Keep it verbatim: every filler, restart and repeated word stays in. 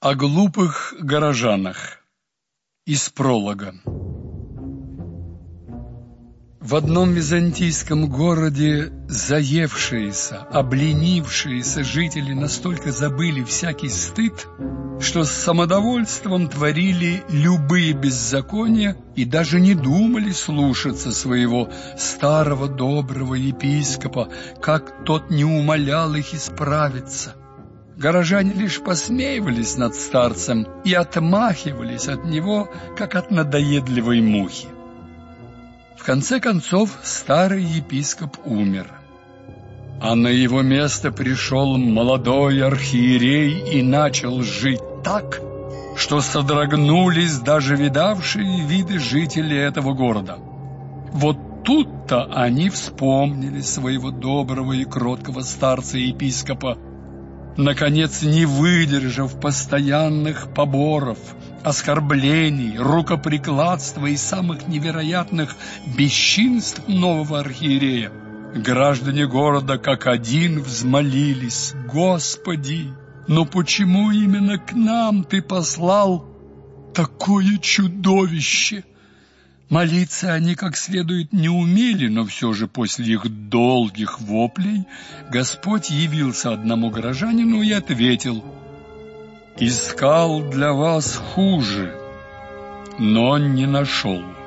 О глупых горожанах. Из пролога. В одном византийском городе заевшиеся, обленившиеся жители настолько забыли всякий стыд, что с самодовольством творили любые беззакония и даже не думали слушаться своего старого доброго епископа, как тот не умолял их исправиться. Горожане лишь посмеивались над старцем и отмахивались от него, как от надоедливой мухи. В конце концов старый епископ умер, а на его место пришел молодой архиерей и начал жить так, что содрогнулись даже видавшие виды жители этого города. Вот тут-то они вспомнили своего доброго и кроткого старца-епископа, наконец, не выдержав постоянных поборов, оскорблений, рукоприкладства и самых невероятных бесчинств нового архиерея, граждане города как один взмолились: «Господи, но почему именно к нам Ты послал такое чудовище?» Молиться они как следует не умели, но все же после их долгих воплей Господь явился одному горожанину и ответил: «Искал для вас хуже, но не нашел.